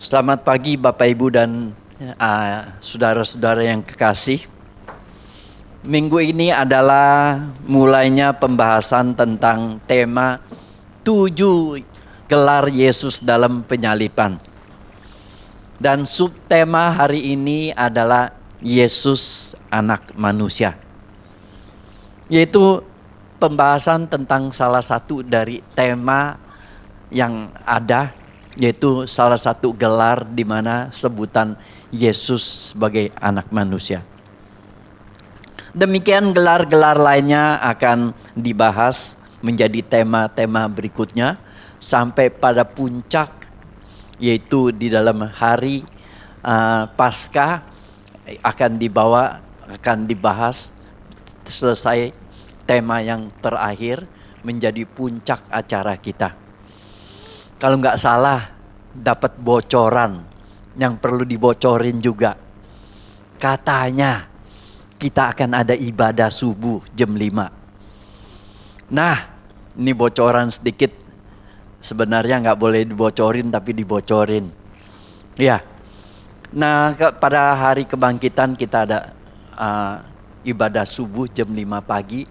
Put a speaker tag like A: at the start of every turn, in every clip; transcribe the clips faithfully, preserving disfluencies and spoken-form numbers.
A: Selamat pagi Bapak Ibu dan uh, saudara-saudara yang kekasih. Minggu ini adalah mulainya pembahasan tentang tema tujuh gelar Yesus dalam penyaliban. Dan subtema hari ini adalah Yesus anak manusia. Yaitu pembahasan tentang salah satu dari tema yang ada, yaitu salah satu gelar di mana sebutan Yesus sebagai anak manusia. Demikian gelar-gelar lainnya akan dibahas menjadi tema-tema berikutnya sampai pada puncak, yaitu di dalam hari uh, Paskah akan dibawa akan dibahas selesai tema yang terakhir menjadi puncak acara kita. Kalau nggak salah dapat bocoran yang perlu dibocorin juga. Katanya kita akan ada ibadah subuh jam lima. Nah, ini bocoran sedikit. Sebenarnya nggak boleh dibocorin tapi dibocorin. Ya. Nah, ke, pada hari kebangkitan kita ada uh, ibadah subuh jam lima pagi.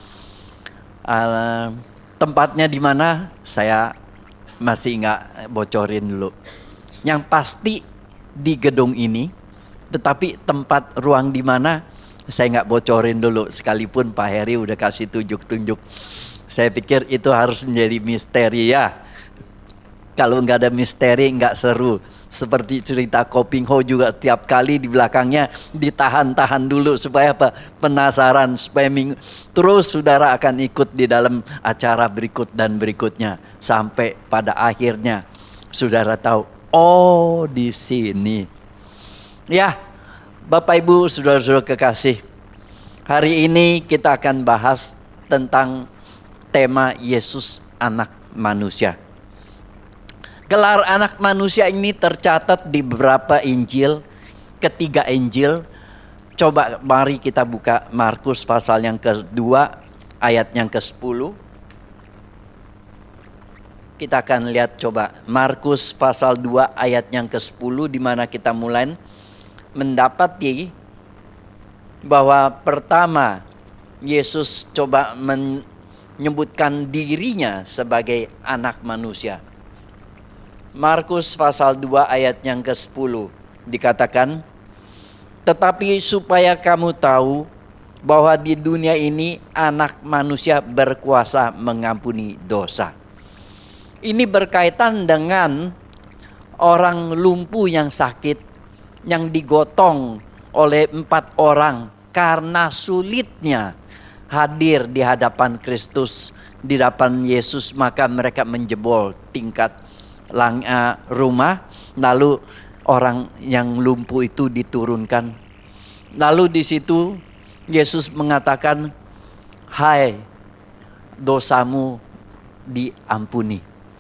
A: Uh, tempatnya di mana saya masih nggak bocorin dulu. Yang pasti di gedung ini, tetapi tempat ruang di mana saya nggak bocorin dulu. Sekalipun Pak Heri udah kasih tunjuk-tunjuk, saya pikir itu harus menjadi misteri ya. Kalau nggak ada misteri nggak seru. Seperti cerita Koping Ho juga tiap kali di belakangnya ditahan-tahan dulu supaya apa? Penasaran, supaya ming- terus saudara akan ikut di dalam acara berikut dan berikutnya sampai pada akhirnya saudara tahu, oh di sini. Ya, Bapak Ibu, saudara-saudara kekasih, hari ini kita akan bahas tentang tema Yesus anak manusia. Gelar anak manusia ini tercatat di beberapa Injil, ketiga Injil. Coba mari kita buka Markus pasal yang kedua, ayat yang kesepuluh. Kita akan lihat coba Markus pasal dua ayat yang kesepuluh, di mana kita mulai mendapati bahwa pertama Yesus coba menyebutkan dirinya sebagai anak manusia. Markus pasal dua ayat yang kesepuluh dikatakan, tetapi supaya kamu tahu bahwa di dunia ini anak manusia berkuasa mengampuni dosa. Ini berkaitan dengan orang lumpuh yang sakit yang digotong oleh empat orang karena sulitnya hadir di hadapan Kristus, di hadapan Yesus, maka mereka menjebol tingkat lang, uh, rumah, lalu orang yang lumpuh itu diturunkan. Lalu di situ Yesus mengatakan, hai, dosamu diampuni.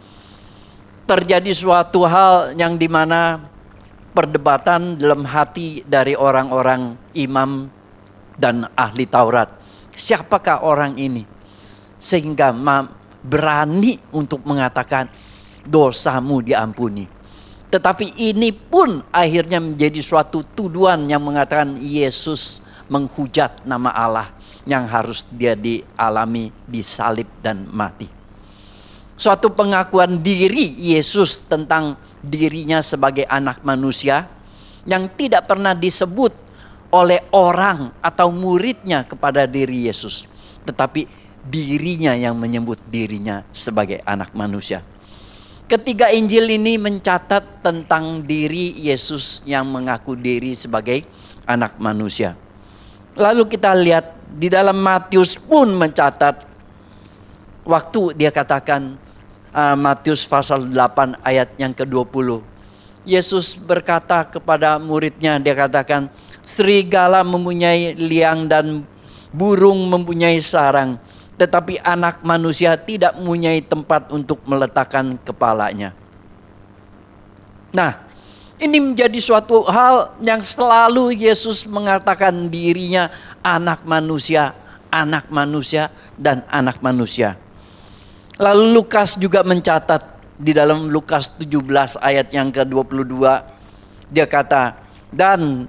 A: Terjadi suatu hal yang dimana perdebatan dalam hati dari orang-orang imam dan ahli Taurat. Siapakah orang ini? Sehingga berani untuk mengatakan dosamu diampuni. Tetapi ini pun akhirnya menjadi suatu tuduhan yang mengatakan Yesus menghujat nama Allah yang harus dia dialami, disalib dan mati. Suatu pengakuan diri Yesus tentang dirinya sebagai anak manusia yang tidak pernah disebut oleh orang atau muridnya kepada diri Yesus, tetapi dirinya yang menyebut dirinya sebagai anak manusia. Ketiga Injil ini mencatat tentang diri Yesus yang mengaku diri sebagai anak manusia. Lalu kita lihat di dalam Matius pun mencatat, waktu dia katakan, uh, Matius pasal delapan ayat yang ke dua puluh. Yesus berkata kepada muridnya, dia katakan, serigala mempunyai liang dan burung mempunyai sarang, tetapi anak manusia tidak mempunyai tempat untuk meletakkan kepalanya. Nah, ini menjadi suatu hal yang selalu Yesus mengatakan dirinya anak manusia, anak manusia, dan anak manusia. Lalu Lukas juga mencatat di dalam Lukas tujuh belas ayat yang ke dua puluh dua. Dia kata, dan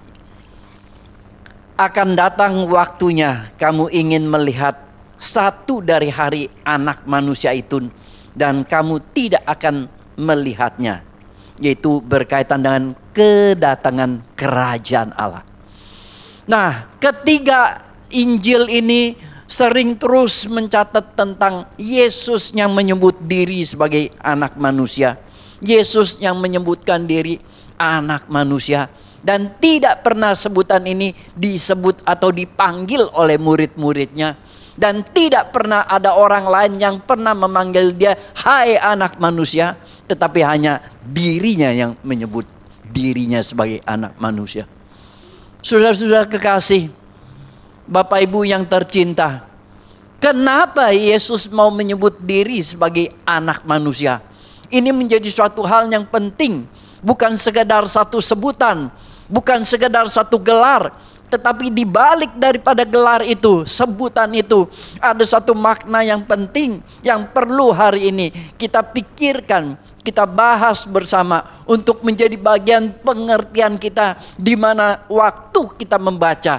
A: akan datang waktunya kamu ingin melihat satu dari hari anak manusia itu, dan kamu tidak akan melihatnya. Yaitu berkaitan dengan kedatangan kerajaan Allah. Nah, ketiga Injil ini sering terus mencatat tentang Yesus yang menyebut diri sebagai anak manusia. Yesus yang menyebutkan diri anak manusia. Dan tidak pernah sebutan ini disebut atau dipanggil oleh murid-muridnya. Dan tidak pernah ada orang lain yang pernah memanggil dia, hai anak manusia. Tetapi hanya dirinya yang menyebut dirinya sebagai anak manusia. Saudara-saudara kekasih, Bapak Ibu yang tercinta, kenapa Yesus mau menyebut diri sebagai anak manusia? Ini menjadi suatu hal yang penting. Bukan sekedar satu sebutan, bukan sekedar satu gelar, tetapi di balik daripada gelar itu, sebutan itu, ada satu makna yang penting yang perlu hari ini kita pikirkan, kita bahas bersama untuk menjadi bagian pengertian kita, di mana waktu kita membaca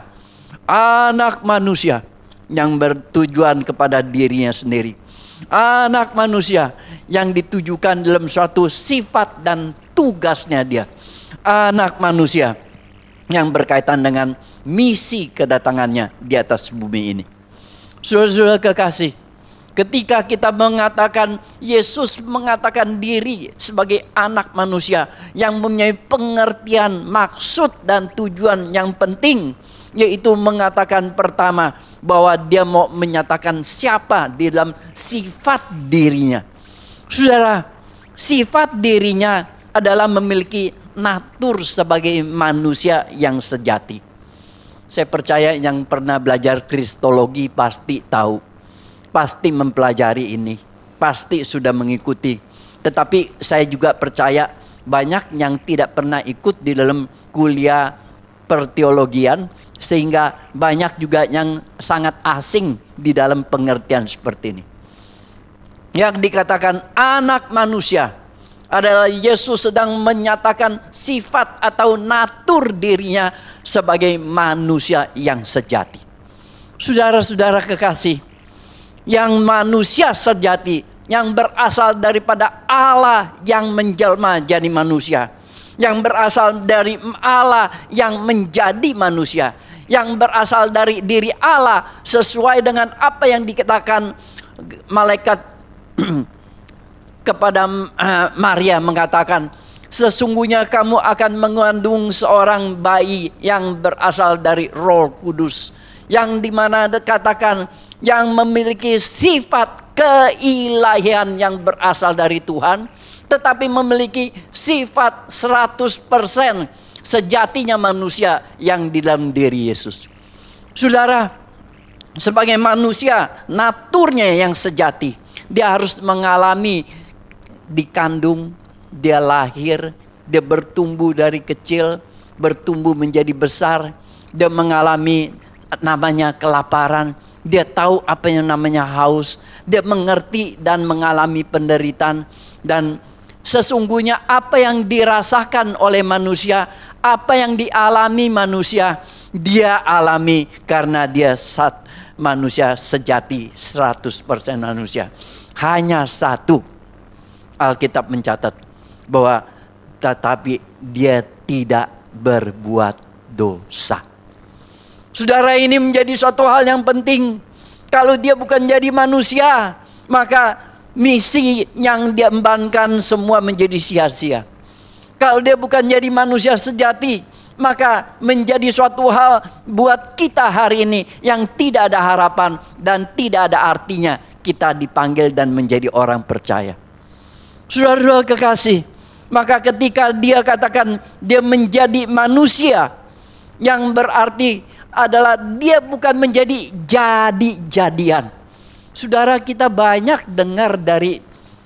A: anak manusia yang bertujuan kepada dirinya sendiri, anak manusia yang ditujukan dalam suatu sifat dan tugasnya dia, anak manusia yang berkaitan dengan misi kedatangannya di atas bumi ini. Saudara-saudara kekasih, ketika kita mengatakan Yesus mengatakan diri sebagai anak manusia yang mempunyai pengertian, maksud dan tujuan yang penting, yaitu mengatakan pertama bahwa dia mau menyatakan siapa di dalam sifat dirinya. Saudara, sifat dirinya adalah memiliki natur sebagai manusia yang sejati. Saya percaya yang pernah belajar kristologi pasti tahu, pasti mempelajari ini, pasti sudah mengikuti. Tetapi saya juga percaya banyak yang tidak pernah ikut di dalam kuliah perteologian, sehingga banyak juga yang sangat asing di dalam pengertian seperti ini. Yang dikatakan anak manusia adalah Yesus sedang menyatakan sifat atau natur dirinya sebagai manusia yang sejati. Saudara-saudara kekasih, yang manusia sejati, yang berasal daripada Allah yang menjelma jadi manusia, yang berasal dari Allah yang menjadi manusia, yang berasal dari diri Allah sesuai dengan apa yang dikatakan malaikat kepada uh, Maria, mengatakan sesungguhnya kamu akan mengandung seorang bayi yang berasal dari Roh Kudus, yang dimana dikatakan yang memiliki sifat keilahian yang berasal dari Tuhan, tetapi memiliki sifat seratus persen sejatinya manusia yang di dalam diri Yesus. Saudara, sebagai manusia naturnya yang sejati, dia harus mengalami dikandung, dia lahir, dia bertumbuh dari kecil, bertumbuh menjadi besar, dia mengalami namanya kelaparan, dia tahu apa yang namanya haus, dia mengerti dan mengalami penderitaan. Dan sesungguhnya apa yang dirasakan oleh manusia, apa yang dialami manusia, dia alami karena dia sat manusia sejati, seratus persen manusia. Hanya satu, Alkitab mencatat bahwa tetapi dia tidak berbuat dosa. Saudara, ini menjadi suatu hal yang penting. Kalau dia bukan jadi manusia, maka misi yang dia embankan semua menjadi sia-sia. Kalau dia bukan jadi manusia sejati, maka menjadi suatu hal buat kita hari ini yang tidak ada harapan dan tidak ada artinya kita dipanggil dan menjadi orang percaya. Saudara-saudara kekasih, maka ketika dia katakan dia menjadi manusia, yang berarti adalah dia bukan menjadi jadi-jadian. Saudara, kita banyak dengar dari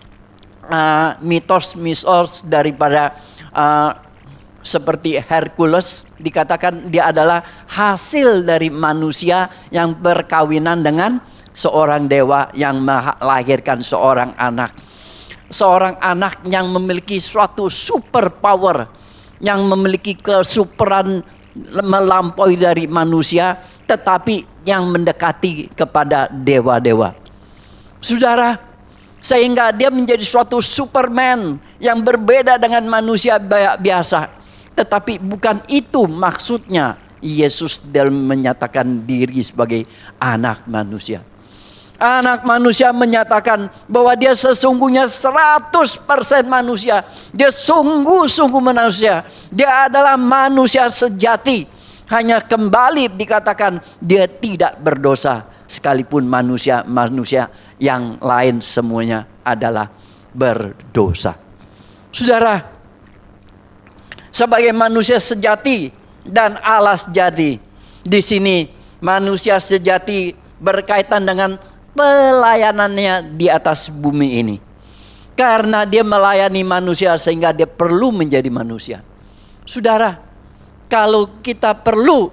A: uh, mitos-mitos daripada uh, seperti Hercules, dikatakan dia adalah hasil dari manusia yang berkawinan dengan seorang dewa yang melahirkan seorang anak. seorang anak yang memiliki suatu super power, yang memiliki kesuperan melampaui dari manusia, tetapi yang mendekati kepada dewa-dewa. Saudara, sehingga dia menjadi suatu Superman yang berbeda dengan manusia biasa. Tetapi bukan itu maksudnya Yesus dalam menyatakan diri sebagai anak manusia. Anak manusia menyatakan bahwa dia sesungguhnya seratus persen manusia. Dia sungguh-sungguh manusia. Dia adalah manusia sejati. Hanya kembali dikatakan dia tidak berdosa. Sekalipun manusia-manusia yang lain semuanya adalah berdosa. Saudara, sebagai manusia sejati dan Allah sejati, di sini manusia sejati berkaitan dengan pelayanannya di atas bumi ini. Karena dia melayani manusia sehingga dia perlu menjadi manusia. Saudara, kalau kita perlu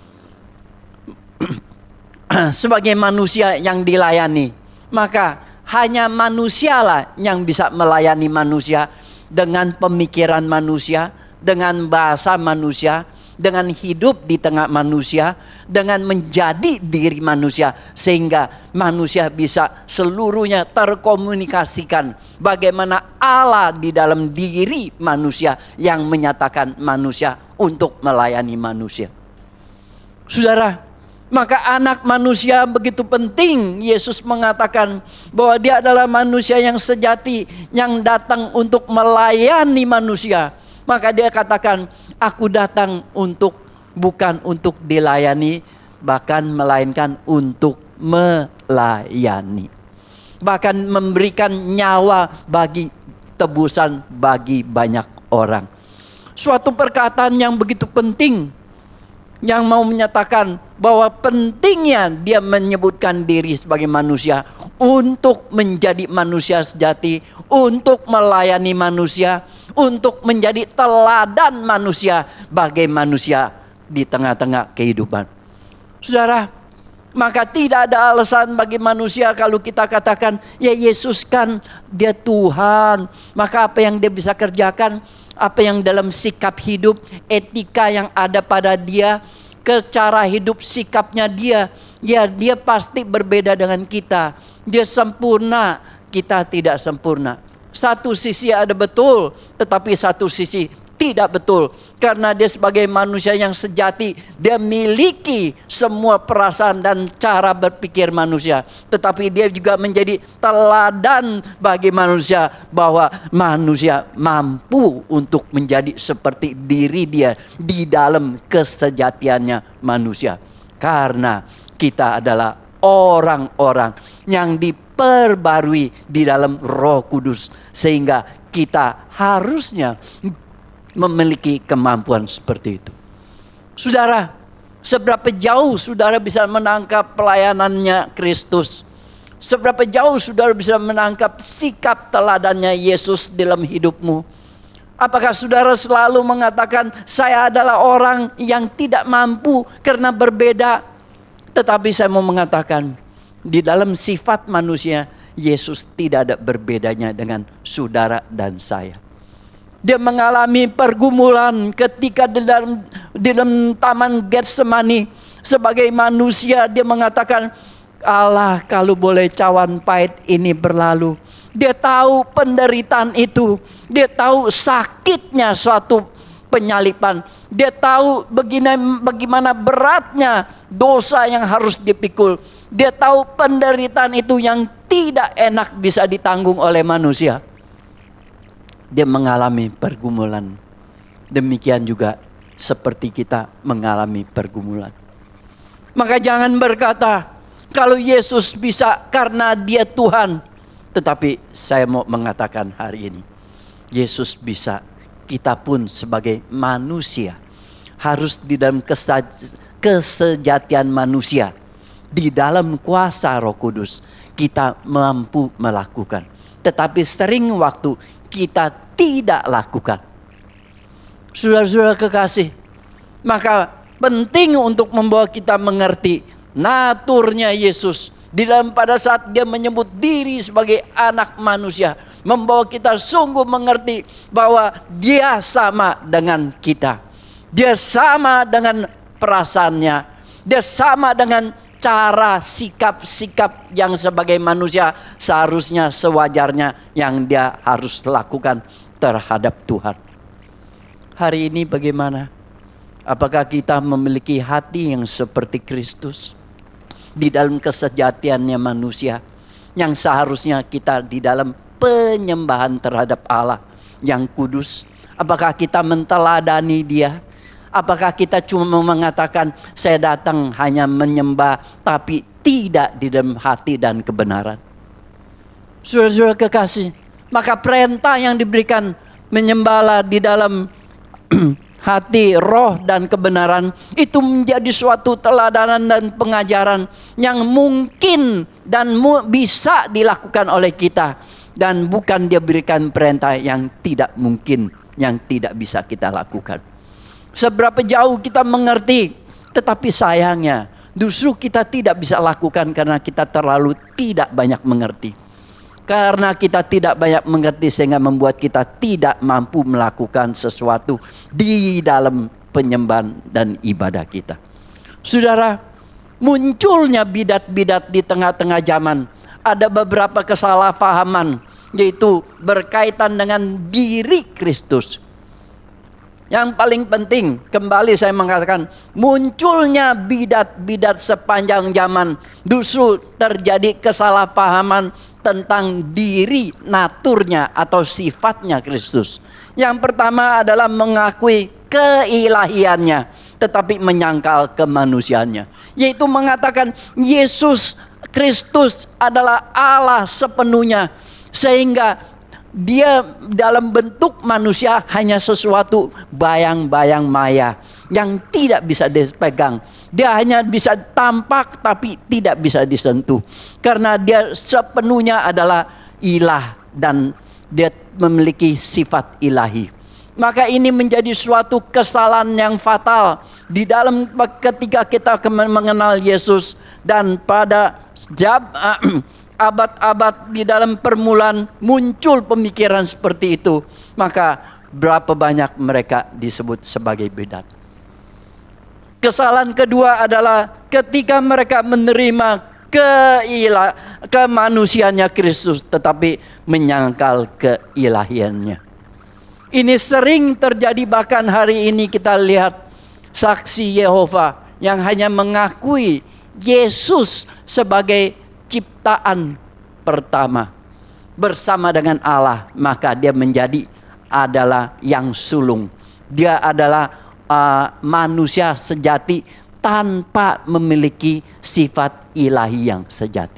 A: sebagai manusia yang dilayani, maka hanya manusialah yang bisa melayani manusia dengan pemikiran manusia, dengan bahasa manusia, dengan hidup di tengah manusia, dengan menjadi diri manusia, sehingga manusia bisa seluruhnya terkomunikasikan bagaimana Allah di dalam diri manusia yang menyatakan manusia untuk melayani manusia. Saudara, maka anak manusia begitu penting. Yesus mengatakan bahwa dia adalah manusia yang sejati, yang datang untuk melayani manusia. Maka dia katakan, aku datang untuk bukan untuk dilayani, bahkan melainkan untuk melayani. Bahkan memberikan nyawa bagi tebusan bagi banyak orang. Suatu perkataan yang begitu penting, yang mau menyatakan bahwa pentingnya dia menyebutkan diri sebagai manusia untuk menjadi manusia sejati, untuk melayani manusia, untuk menjadi teladan manusia bagi manusia di tengah-tengah kehidupan. Saudara, maka tidak ada alasan bagi manusia kalau kita katakan, ya Yesus kan dia Tuhan, maka apa yang dia bisa kerjakan, apa yang dalam sikap hidup, etika yang ada pada dia, ke cara hidup sikapnya dia, ya dia pasti berbeda dengan kita. Dia sempurna, kita tidak sempurna. Satu sisi ada betul, tetapi satu sisi tidak betul. Karena dia sebagai manusia yang sejati, dia miliki semua perasaan dan cara berpikir manusia. Tetapi dia juga menjadi teladan bagi manusia, bahwa manusia mampu untuk menjadi seperti diri dia di dalam kesejatiannya manusia. Karena kita adalah orang-orang yang diperbarui di dalam Roh Kudus, sehingga kita harusnya memiliki kemampuan seperti itu. Saudara, seberapa jauh saudara bisa menangkap pelayanannya Kristus? Seberapa jauh saudara bisa menangkap sikap teladannya Yesus dalam hidupmu? Apakah saudara selalu mengatakan, saya adalah orang yang tidak mampu karena berbeda? Tetapi saya mau mengatakan, di dalam sifat manusia, Yesus tidak ada berbedanya dengan saudara dan saya. Dia mengalami pergumulan ketika di dalam, di dalam taman Getsemani. Sebagai manusia dia mengatakan, Allah kalau boleh cawan pahit ini berlalu. Dia tahu penderitaan itu. Dia tahu sakitnya suatu penyalipan. Dia tahu bagaimana, bagaimana beratnya dosa yang harus dipikul. Dia tahu penderitaan itu yang tidak enak bisa ditanggung oleh manusia. Dia mengalami pergumulan. Demikian juga seperti kita mengalami pergumulan. Maka jangan berkata, kalau Yesus bisa karena dia Tuhan. Tetapi saya mau mengatakan hari ini, Yesus bisa, kita pun sebagai manusia harus di dalam kesejatian manusia, di dalam kuasa Roh Kudus kita mampu melakukan. Tetapi sering waktu kita tidak lakukan. Saudara-saudara kekasih, maka penting untuk membawa kita mengerti naturnya Yesus. Di dalam pada saat dia menyebut diri sebagai anak manusia, membawa kita sungguh mengerti bahwa Dia sama dengan kita. Dia sama dengan perasaannya. Dia sama dengan cara sikap-sikap yang sebagai manusia seharusnya sewajarnya yang dia harus lakukan terhadap Tuhan. Hari ini bagaimana? Apakah kita memiliki hati yang seperti Kristus? Di dalam kesejatiannya manusia yang seharusnya kita di dalam penyembahan terhadap Allah yang kudus. Apakah kita menteladani Dia? Apakah kita cuma mengatakan saya datang hanya menyembah tapi tidak di dalam hati dan kebenaran? Saudara-saudara kekasih, maka perintah yang diberikan menyembahlah di dalam hati, roh dan kebenaran itu menjadi suatu teladanan dan pengajaran yang mungkin dan mu, bisa dilakukan oleh kita, dan bukan dia berikan perintah yang tidak mungkin, yang tidak bisa kita lakukan. Seberapa jauh kita mengerti, tetapi sayangnya justru kita tidak bisa lakukan karena kita terlalu tidak banyak mengerti. Karena kita tidak banyak mengerti sehingga membuat kita tidak mampu melakukan sesuatu di dalam penyembahan dan ibadah kita. Saudara, munculnya bidat-bidat di tengah-tengah zaman. Ada beberapa kesalahpahaman, yaitu berkaitan dengan diri Kristus. Yang paling penting, kembali saya mengatakan, munculnya bidat-bidat sepanjang zaman justru terjadi kesalahpahaman tentang diri, naturnya atau sifatnya Kristus. Yang pertama adalah mengakui keilahiannya tetapi menyangkal kemanusiaannya, yaitu mengatakan Yesus Kristus adalah Allah sepenuhnya, sehingga Dia dalam bentuk manusia hanya sesuatu bayang-bayang maya yang tidak bisa dipegang. Dia hanya bisa tampak tapi tidak bisa disentuh. Karena dia sepenuhnya adalah ilah dan dia memiliki sifat ilahi. Maka ini menjadi suatu kesalahan yang fatal di dalam ketika kita mengenal Yesus. Dan pada jab, abad-abad di dalam permulaan muncul pemikiran seperti itu. Maka berapa banyak mereka disebut sebagai bidat. Kesalahan kedua adalah ketika mereka menerima keilah, kemanusiaannya Kristus tetapi menyangkal keilahiannya. Ini sering terjadi, bahkan hari ini kita lihat saksi Yehova yang hanya mengakui Yesus sebagai ciptaan pertama bersama dengan Allah, maka dia menjadi adalah yang sulung. Dia adalah Uh, manusia sejati tanpa memiliki sifat ilahi yang sejati.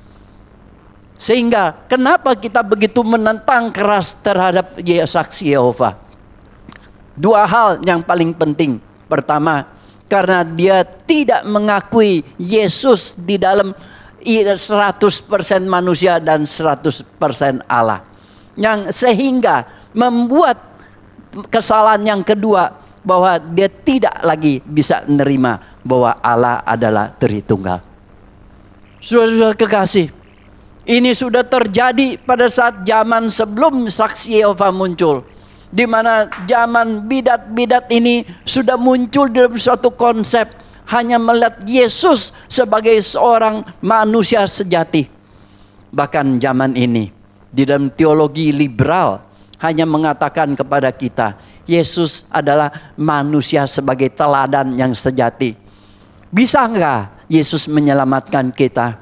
A: Sehingga kenapa kita begitu menentang keras terhadap saksi Yehova? Dua hal yang paling penting. Pertama, karena dia tidak mengakui Yesus di dalam seratus persen manusia dan seratus persen Allah, yang sehingga membuat kesalahan yang kedua, bahwa dia tidak lagi bisa menerima bahwa Allah adalah Tritunggal. Saudara-saudara kekasih, ini sudah terjadi pada saat zaman sebelum saksi Yehova muncul, di mana zaman bidat-bidat ini sudah muncul dalam suatu konsep hanya melihat Yesus sebagai seorang manusia sejati. Bahkan zaman ini di dalam teologi liberal hanya mengatakan kepada kita Yesus adalah manusia sebagai teladan yang sejati. Bisa enggak Yesus menyelamatkan kita?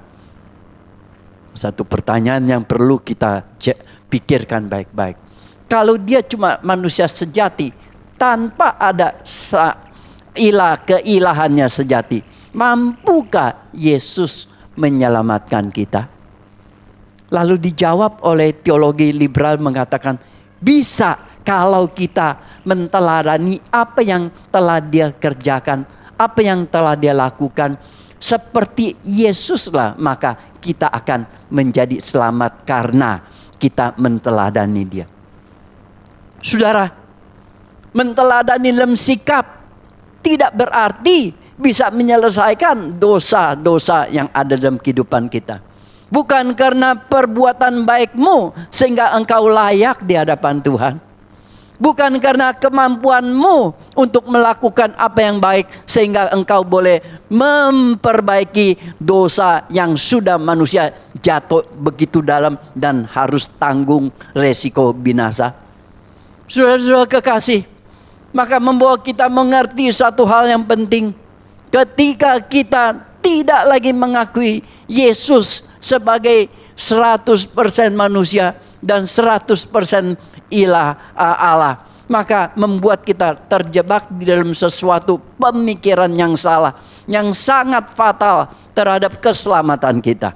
A: Satu pertanyaan yang perlu kita pikirkan baik-baik. Kalau dia cuma manusia sejati tanpa ada ilah keilahannya sejati, mampukah Yesus menyelamatkan kita? Lalu dijawab oleh teologi liberal mengatakan bisa, kalau kita menteladani apa yang telah dia kerjakan, apa yang telah dia lakukan, seperti Yesuslah, maka kita akan menjadi selamat karena kita menteladani dia. Saudara, menteladani dalam sikap tidak berarti bisa menyelesaikan dosa-dosa yang ada dalam kehidupan kita. Bukan karena perbuatan baikmu sehingga engkau layak di hadapan Tuhan. Bukan karena kemampuanmu untuk melakukan apa yang baik sehingga engkau boleh memperbaiki dosa yang sudah manusia jatuh begitu dalam dan harus tanggung resiko binasa. Saudara-saudara kekasih, maka membawa kita mengerti satu hal yang penting. Ketika kita tidak lagi mengakui Yesus sebagai seratus persen manusia dan seratus persen ilah Allah, maka membuat kita terjebak di dalam sesuatu pemikiran yang salah, yang sangat fatal terhadap keselamatan kita.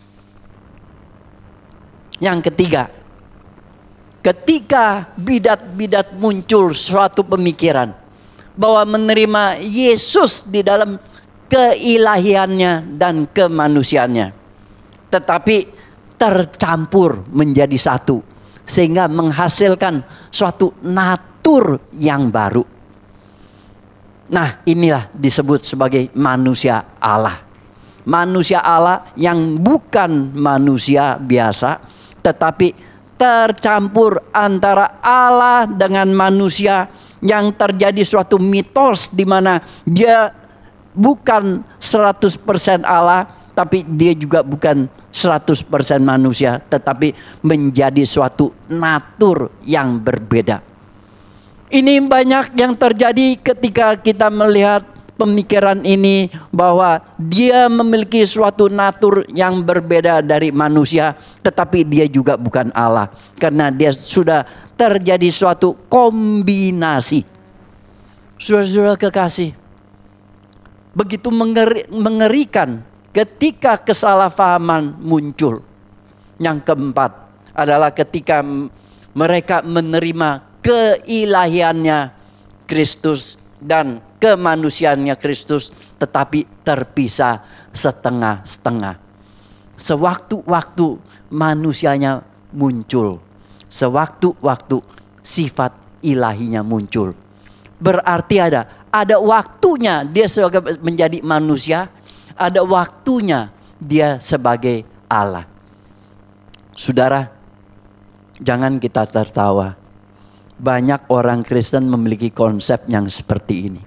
A: Yang ketiga, ketika bidat-bidat muncul suatu pemikiran bahwa menerima Yesus di dalam keilahiannya dan kemanusiaannya, tetapi tercampur menjadi satu, sehingga menghasilkan suatu natur yang baru. Nah, inilah disebut sebagai manusia Allah. Manusia Allah yang bukan manusia biasa, tetapi tercampur antara Allah dengan manusia, yang terjadi suatu mitos di mana dia bukan seratus persen Allah, tapi dia juga bukan seratus persen manusia, tetapi menjadi suatu natur yang berbeda. Ini banyak yang terjadi ketika kita melihat pemikiran ini, bahwa dia memiliki suatu natur yang berbeda dari manusia, tetapi dia juga bukan Allah, karena dia sudah terjadi suatu kombinasi. Saudara-saudara kekasih, begitu mengeri, mengerikan ketika kesalahpahaman muncul. Yang keempat adalah ketika mereka menerima keilahiannya Kristus dan kemanusiaannya Kristus, tetapi terpisah setengah-setengah. Sewaktu-waktu manusianya muncul, sewaktu-waktu sifat ilahinya muncul. Berarti ada ada waktunya dia sebagai menjadi manusia, ada waktunya dia sebagai Allah. Saudara, jangan kita tertawa. Banyak orang Kristen memiliki konsep yang seperti ini.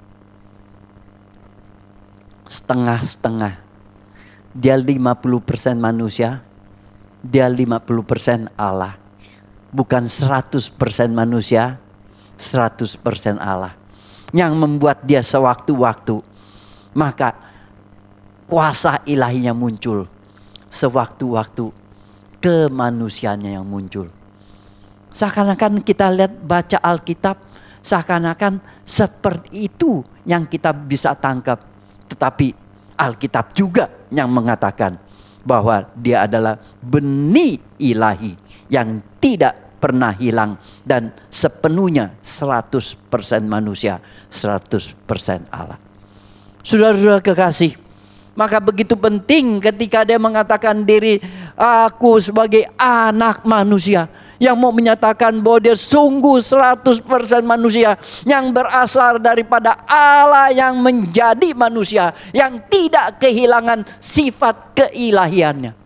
A: Setengah-setengah. Dia lima puluh persen manusia, dia lima puluh persen Allah. Bukan seratus persen manusia, seratus persen Allah. Yang membuat dia sewaktu-waktu, maka kuasa ilahinya muncul. Sewaktu-waktu kemanusiaannya yang muncul. Seakan-akan kita lihat baca Alkitab, seakan-akan seperti itu yang kita bisa tangkap. Tetapi Alkitab juga yang mengatakan bahwa dia adalah benih ilahi yang tidak pernah hilang dan sepenuhnya seratus persen manusia, seratus persen Allah. Saudara-saudara kekasih, maka begitu penting ketika dia mengatakan diri, aku sebagai anak manusia, yang mau menyatakan bahwa dia sungguh seratus persen manusia, yang berasal daripada Allah yang menjadi manusia, yang tidak kehilangan sifat keilahiannya.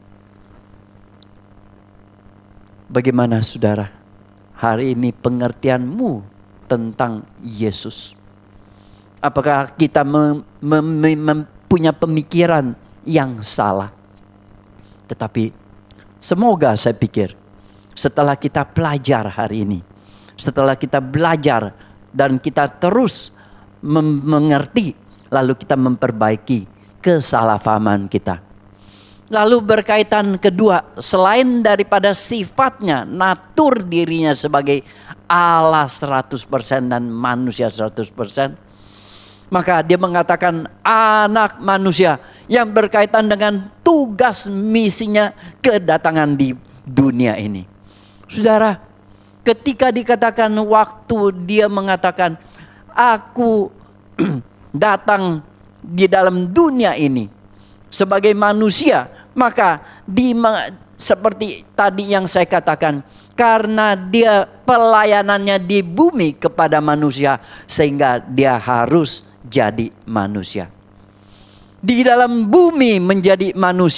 A: Bagaimana saudara hari ini pengertianmu tentang Yesus? Apakah kita mem, mem, mem, punya pemikiran yang salah? Tetapi semoga saya pikir setelah kita belajar hari ini, setelah kita belajar dan kita terus mem- mengerti, lalu kita memperbaiki kesalahpahaman kita. Lalu berkaitan kedua, selain daripada sifatnya, natur dirinya sebagai Allah seratus persen dan manusia seratus persen, maka dia mengatakan anak manusia yang berkaitan dengan tugas misinya kedatangan di dunia ini. Saudara, ketika dikatakan waktu dia mengatakan aku datang di dalam dunia ini sebagai manusia, maka di, seperti tadi yang saya katakan, karena dia pelayanannya di bumi kepada manusia, sehingga dia harus jadi manusia. Di dalam bumi menjadi manusia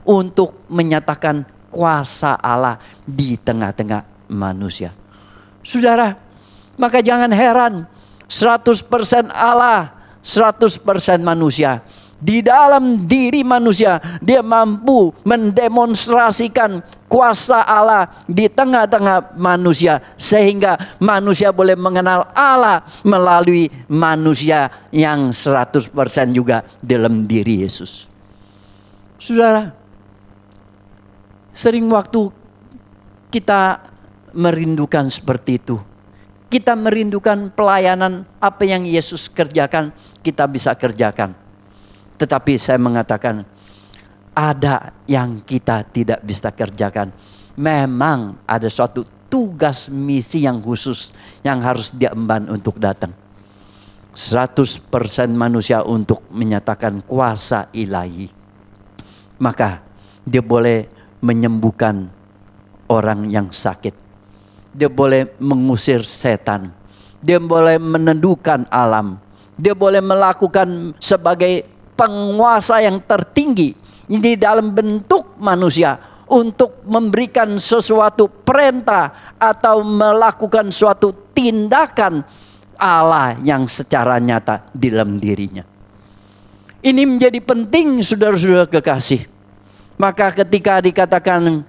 A: untuk menyatakan kuasa Allah di tengah-tengah manusia. Saudara, maka jangan heran seratus persen Allah, seratus persen manusia. Di dalam diri manusia, dia mampu mendemonstrasikan kuasa Allah di tengah-tengah manusia, sehingga manusia boleh mengenal Allah melalui manusia yang seratus persen juga dalam diri Yesus. Saudara, sering waktu kita merindukan seperti itu. Kita merindukan pelayanan apa yang Yesus kerjakan, kita bisa kerjakan. Tetapi saya mengatakan, ada yang kita tidak bisa kerjakan. Memang ada suatu tugas misi yang khusus yang harus diemban untuk datang. seratus persen manusia untuk menyatakan kuasa ilahi. Maka dia boleh menyembuhkan orang yang sakit. Dia boleh mengusir setan. Dia boleh meneduhkan alam. Dia boleh melakukan sebagai penguasa yang tertinggi di dalam bentuk manusia untuk memberikan sesuatu perintah atau melakukan suatu tindakan Allah yang secara nyata di dalam dirinya. Ini menjadi penting, saudara-saudara kekasih. Maka ketika dikatakan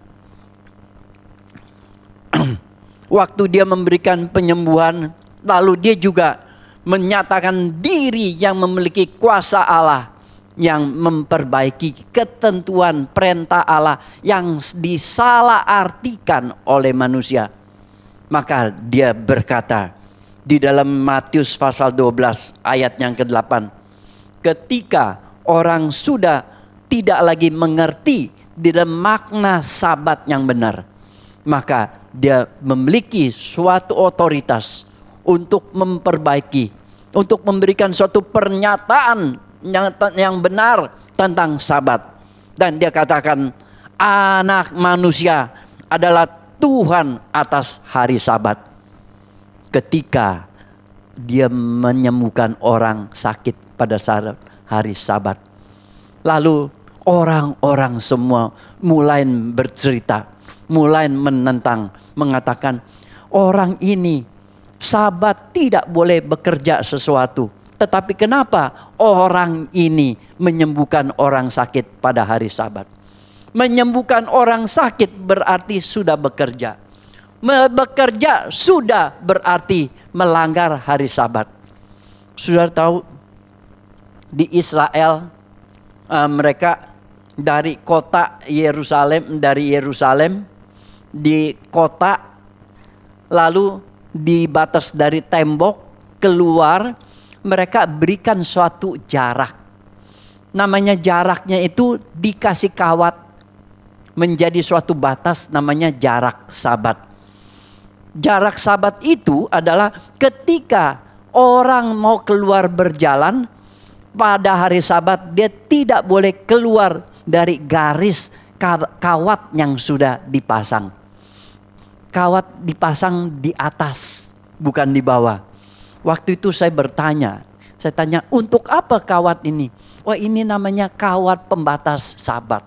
A: waktu dia memberikan penyembuhan, lalu dia juga menyatakan diri yang memiliki kuasa Allah, yang memperbaiki ketentuan perintah Allah yang disalahartikan oleh manusia. Maka dia berkata di dalam Matius pasal dua belas ayat yang kedelapan, ketika orang sudah tidak lagi mengerti di dalam makna sabat yang benar, maka dia memiliki suatu otoritas untuk memperbaiki, untuk memberikan suatu pernyataan yang yang benar tentang sabat. Dan dia katakan, anak manusia adalah Tuhan atas hari sabat. Ketika dia menyembuhkan orang sakit pada saat hari sabat, lalu orang-orang semua mulai bercerita, mulai menentang, mengatakan orang ini sabat tidak boleh bekerja sesuatu. Tetapi kenapa orang ini menyembuhkan orang sakit pada hari sabat? Menyembuhkan orang sakit berarti sudah bekerja. Bekerja sudah berarti melanggar hari sabat. Sudah tahu di Israel uh, mereka dari kota Yerusalem, dari Yerusalem di kota, lalu di batas dari tembok keluar, mereka berikan suatu jarak. Namanya jaraknya itu dikasih kawat menjadi suatu batas, namanya jarak sabat. Jarak sabat itu adalah ketika orang mau keluar berjalan pada hari sabat, dia tidak boleh keluar dari garis kawat yang sudah dipasang. Kawat dipasang di atas, bukan di bawah. Waktu itu saya bertanya, saya tanya, untuk apa kawat ini? Wah, ini namanya kawat pembatas sabat.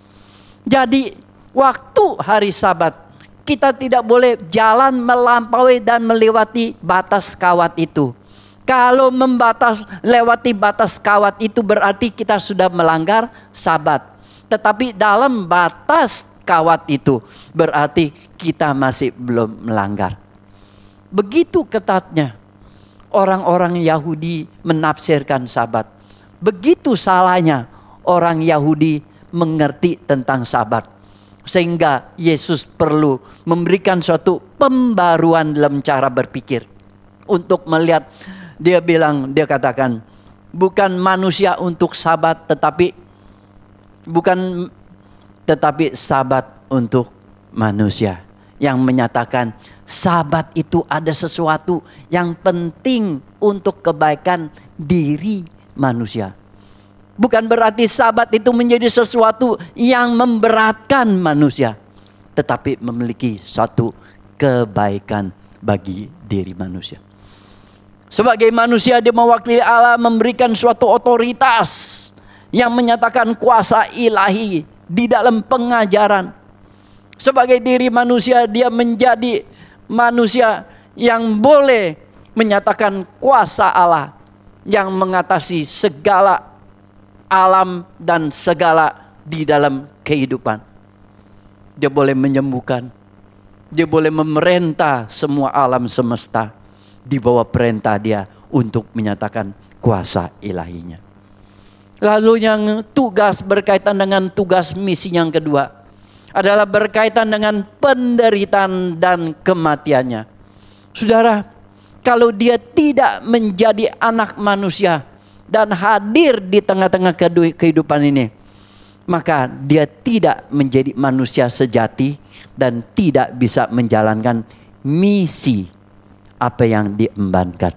A: Jadi waktu hari sabat, kita tidak boleh jalan melampaui dan melewati batas kawat itu. Kalau membatas, lewati batas kawat itu berarti kita sudah melanggar sabat. Tetapi dalam batas kawat itu berarti kita masih belum melanggar. Begitu ketatnya orang-orang Yahudi menafsirkan sabat. Begitu salahnya orang Yahudi mengerti tentang sabat. Sehingga Yesus perlu memberikan suatu pembaruan dalam cara berpikir. Untuk melihat, dia bilang, dia katakan, bukan manusia untuk sabat, tetapi bukan tetapi sabat untuk manusia. Yang menyatakan sabat itu ada sesuatu yang penting untuk kebaikan diri manusia. Bukan berarti sabat itu menjadi sesuatu yang memberatkan manusia, tetapi memiliki satu kebaikan bagi diri manusia. Sebagai manusia, dia mewakili Allah, memberikan suatu otoritas yang menyatakan kuasa ilahi di dalam pengajaran. Sebagai diri manusia, dia menjadi manusia yang boleh menyatakan kuasa Allah yang mengatasi segala alam dan segala di dalam kehidupan. Dia boleh menyembuhkan, dia boleh memerintah semua alam semesta di bawah perintah dia untuk menyatakan kuasa ilahinya. Lalu yang tugas berkaitan dengan tugas misi yang kedua adalah berkaitan dengan penderitaan dan kematiannya. Saudara, kalau dia tidak menjadi anak manusia dan hadir di tengah-tengah kehidupan ini, maka dia tidak menjadi manusia sejati dan tidak bisa menjalankan misi apa yang diembankan,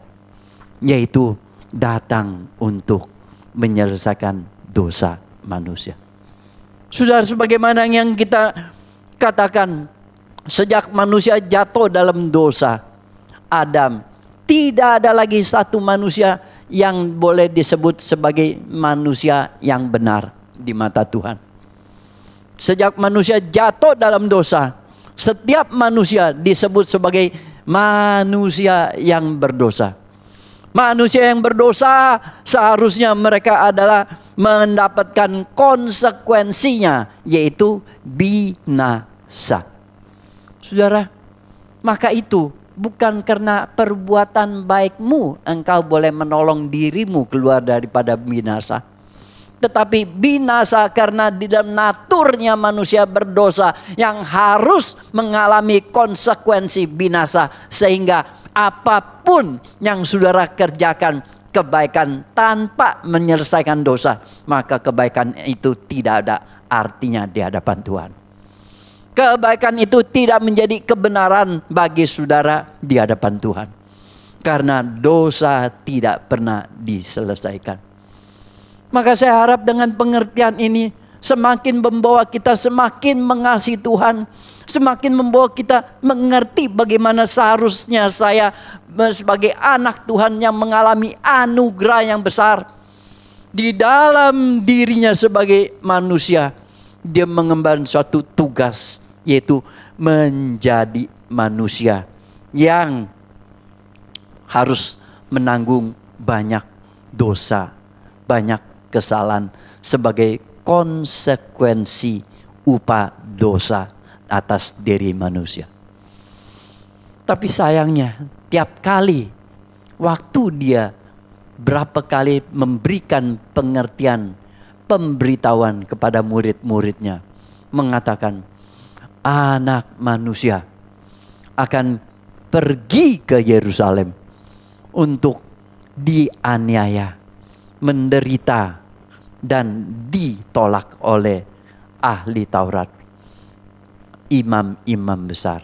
A: yaitu datang untuk menyelesaikan dosa manusia. Saudara, sebagaimana yang kita katakan, sejak manusia jatuh dalam dosa Adam, tidak ada lagi satu manusia yang boleh disebut sebagai manusia yang benar di mata Tuhan. Sejak manusia jatuh dalam dosa, setiap manusia disebut sebagai manusia yang berdosa. Manusia yang berdosa seharusnya mereka adalah mendapatkan konsekuensinya, yaitu binasa. Saudara, maka itu bukan karena perbuatan baikmu engkau boleh menolong dirimu keluar daripada binasa. Tetapi binasa karena di dalam naturnya manusia berdosa yang harus mengalami konsekuensi binasa. Sehingga apapun yang saudara kerjakan kebaikan tanpa menyelesaikan dosa, maka kebaikan itu tidak ada artinya di hadapan Tuhan. Kebaikan itu tidak menjadi kebenaran bagi saudara di hadapan Tuhan, karena dosa tidak pernah diselesaikan. Maka saya harap dengan pengertian ini semakin membawa kita semakin mengasihi Tuhan, semakin membawa kita mengerti bagaimana seharusnya saya sebagai anak Tuhan yang mengalami anugerah yang besar. Di dalam dirinya sebagai manusia, dia mengemban suatu tugas, yaitu menjadi manusia yang harus menanggung banyak dosa, banyak kesalahan sebagai konsekuensi upah dosa atas diri manusia. Tapi sayangnya tiap kali waktu dia berapa kali memberikan pengertian, pemberitahuan kepada murid-muridnya, mengatakan anak manusia akan pergi ke Yerusalem untuk dianiaya, menderita, dan ditolak oleh ahli Taurat, imam-imam besar.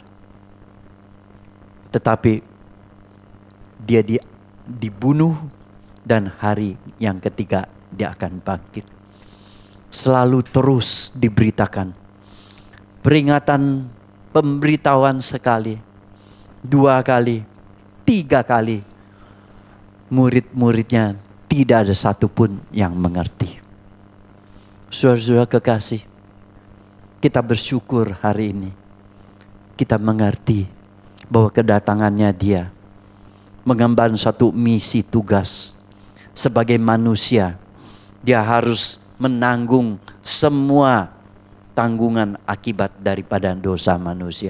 A: Tetapi dia di, dibunuh dan hari yang ketiga dia akan bangkit. Selalu terus diberitakan. Peringatan, pemberitahuan sekali, dua kali, tiga kali. Murid-muridnya tidak ada satupun yang mengerti. Saudara-saudara kekasih, kita bersyukur hari ini kita mengerti bahwa kedatangannya dia mengemban suatu misi tugas. Sebagai manusia, dia harus menanggung semua tanggungan akibat daripada dosa manusia.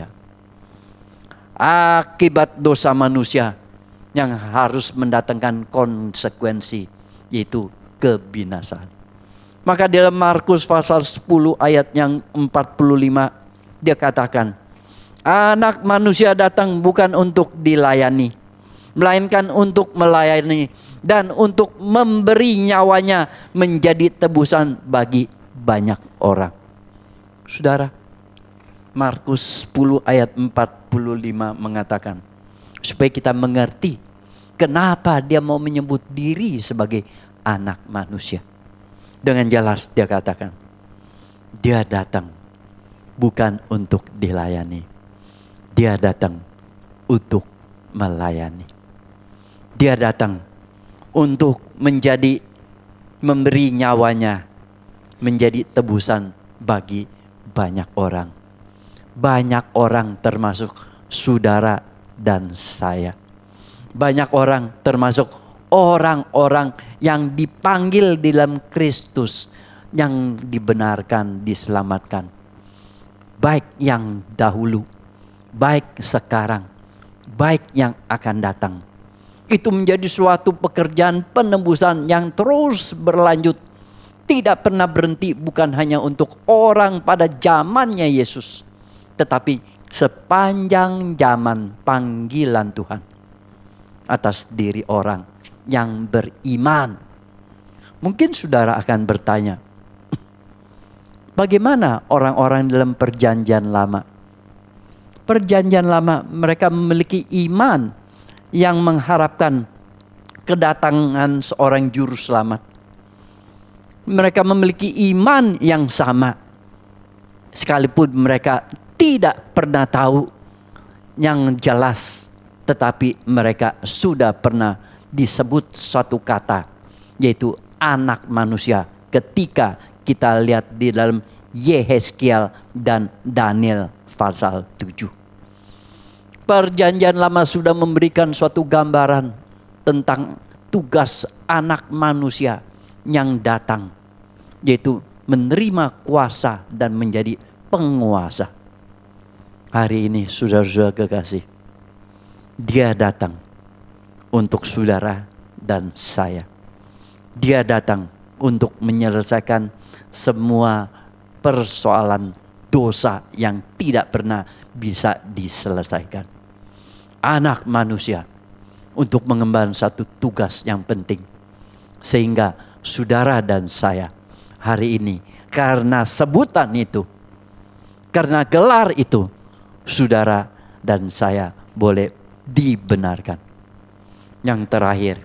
A: Akibat dosa manusia yang harus mendatangkan konsekuensi, yaitu kebinasaan. Maka dalam Markus pasal sepuluh ayat yang empat puluh lima dia katakan, anak manusia datang bukan untuk dilayani, melainkan untuk melayani dan untuk memberi nyawanya menjadi tebusan bagi banyak orang. Saudara, Markus sepuluh ayat empat puluh lima mengatakan, supaya kita mengerti kenapa dia mau menyebut diri sebagai anak manusia. Dengan jelas dia katakan, dia datang bukan untuk dilayani, dia datang untuk melayani. Dia datang untuk menjadi, memberi nyawanya menjadi tebusan bagi banyak orang. Banyak orang termasuk saudara dan saya. Banyak orang termasuk orang-orang yang dipanggil di dalam Kristus, yang dibenarkan, diselamatkan. Baik yang dahulu, baik sekarang, baik yang akan datang. Itu menjadi suatu pekerjaan penebusan yang terus berlanjut, tidak pernah berhenti, bukan hanya untuk orang pada zamannya Yesus, tetapi sepanjang zaman panggilan Tuhan atas diri orang yang beriman. Mungkin saudara akan bertanya, bagaimana orang-orang dalam perjanjian lama? Perjanjian lama mereka memiliki iman yang mengharapkan kedatangan seorang juru selamat. Mereka memiliki iman yang sama, sekalipun mereka tidak pernah tahu yang jelas, tetapi mereka sudah pernah disebut suatu kata, yaitu anak manusia, ketika kita lihat di dalam Yehezkiel dan Daniel pasal tujuh. Perjanjian lama sudah memberikan suatu gambaran tentang tugas anak manusia yang datang, yaitu menerima kuasa dan menjadi penguasa. Hari ini saudara-saudara kekasih, dia datang untuk saudara dan saya. Dia datang untuk menyelesaikan semua persoalan dosa yang tidak pernah bisa diselesaikan. Anak manusia untuk mengemban satu tugas yang penting, sehingga saudara dan saya hari ini, karena sebutan itu, karena gelar itu, saudara dan saya boleh dibenarkan. Yang terakhir,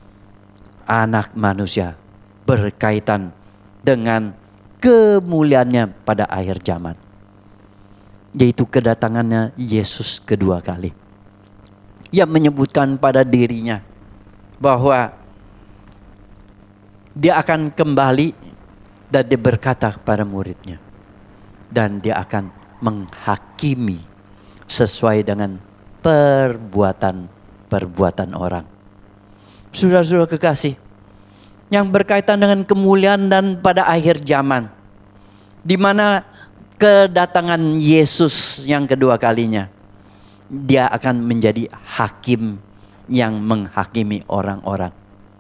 A: anak manusia berkaitan dengan kemuliaannya pada akhir zaman, yaitu kedatangannya Yesus kedua kali. Ia menyebutkan pada dirinya bahwa dia akan kembali dan dia berkata kepada muridnya, dan dia akan menghakimi sesuai dengan perbuatan-perbuatan orang. Saudara-saudara kekasih, yang berkaitan dengan kemuliaan dan pada akhir zaman, di mana kedatangan Yesus yang kedua kalinya, dia akan menjadi hakim yang menghakimi orang-orang.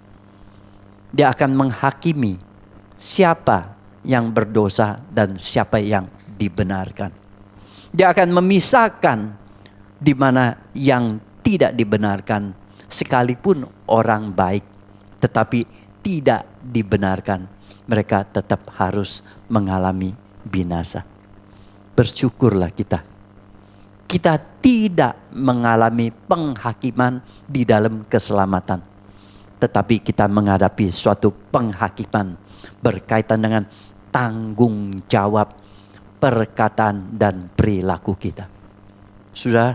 A: Dia akan menghakimi siapa yang berdosa dan siapa yang dibenarkan. Dia akan memisahkan di mana yang tidak dibenarkan, sekalipun orang baik tetapi tidak dibenarkan, mereka tetap harus mengalami binasa. Bersyukurlah kita. Kita tidak mengalami penghakiman di dalam keselamatan, tetapi kita menghadapi suatu penghakiman berkaitan dengan tanggung jawab perkataan dan perilaku kita. Saudara,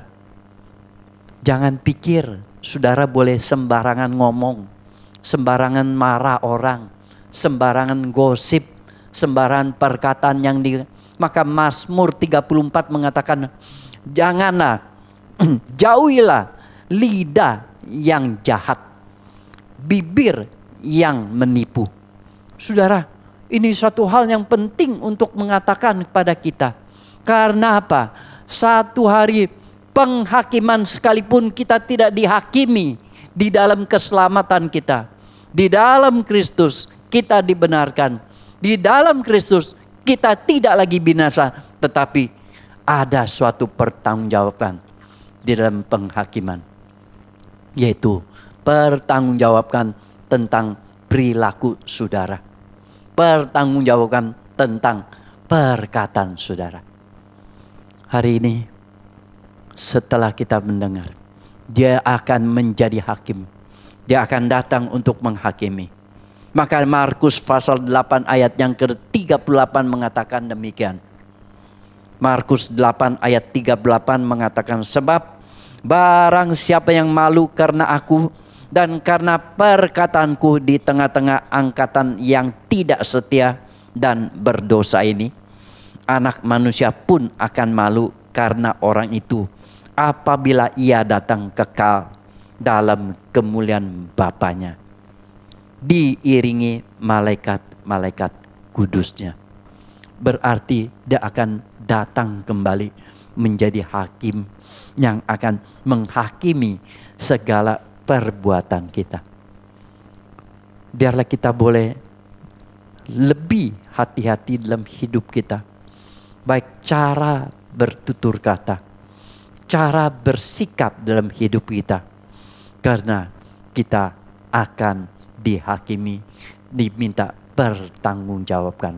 A: jangan pikir saudara boleh sembarangan ngomong, sembarangan marah orang, sembarangan gosip, sembarangan perkataan yang di... Maka Mazmur tiga puluh empat mengatakan, janganlah, jauhilah lidah yang jahat, bibir yang menipu. Saudara, ini suatu hal yang penting untuk mengatakan kepada kita. Karena apa? Satu hari penghakiman, sekalipun kita tidak dihakimi di dalam keselamatan kita, di dalam Kristus kita dibenarkan, di dalam Kristus kita tidak lagi binasa, tetapi ada suatu pertanggungjawaban di dalam penghakiman, yaitu pertanggungjawaban tentang perilaku saudara, pertanggungjawaban tentang perkataan saudara. Hari ini setelah kita mendengar, dia akan menjadi hakim, dia akan datang untuk menghakimi. Maka Markus pasal delapan ayat yang ke tiga puluh delapan mengatakan demikian. Markus delapan ayat tiga puluh delapan mengatakan, sebab barang siapa yang malu karena aku dan karena perkataanku di tengah-tengah angkatan yang tidak setia dan berdosa ini, Anak manusia pun akan malu karena orang itu apabila ia datang kekal dalam kemuliaan Bapanya, diiringi malaikat-malaikat kudusnya. Berarti dia akan datang kembali menjadi hakim yang akan menghakimi segala perbuatan kita. Biarlah kita boleh lebih hati-hati dalam hidup kita. Baik cara bertutur kata, cara bersikap dalam hidup kita. Karena kita akan dihakimi, diminta pertanggungjawabkan.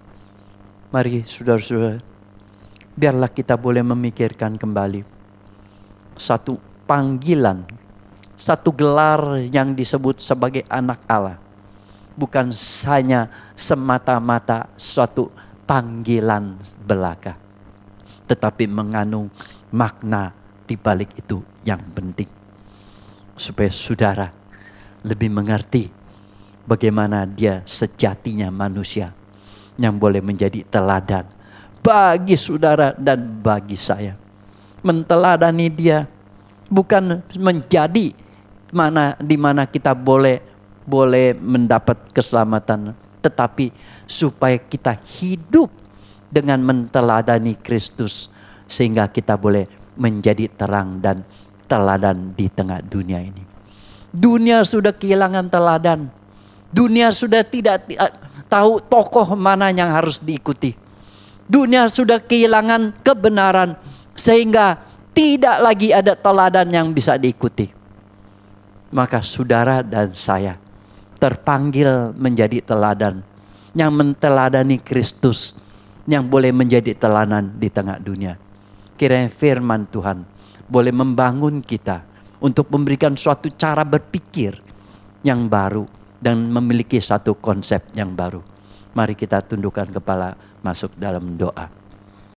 A: Mari saudara-saudara, biarlah kita boleh memikirkan kembali satu panggilan, satu gelar yang disebut sebagai anak Allah. Bukan hanya semata-mata suatu panggilan belaka, tetapi mengandung makna di balik itu yang penting. Supaya saudara lebih mengerti bagaimana dia sejatinya manusia yang boleh menjadi teladan bagi saudara dan bagi saya. Menteladani dia bukan menjadi mana di mana kita boleh boleh mendapat keselamatan, tetapi supaya kita hidup dengan menteladani Kristus sehingga kita boleh menjadi terang dan teladan di tengah dunia ini. Dunia sudah kehilangan teladan. Dunia sudah tidak tahu tokoh mana yang harus diikuti. Dunia sudah kehilangan kebenaran sehingga tidak lagi ada teladan yang bisa diikuti. Maka saudara dan saya terpanggil menjadi teladan yang menteladani Kristus yang boleh menjadi teladan di tengah dunia. Kiranya firman Tuhan boleh membangun kita untuk memberikan suatu cara berpikir yang baru dan memiliki satu konsep yang baru. Mari kita tundukkan kepala, masuk dalam doa.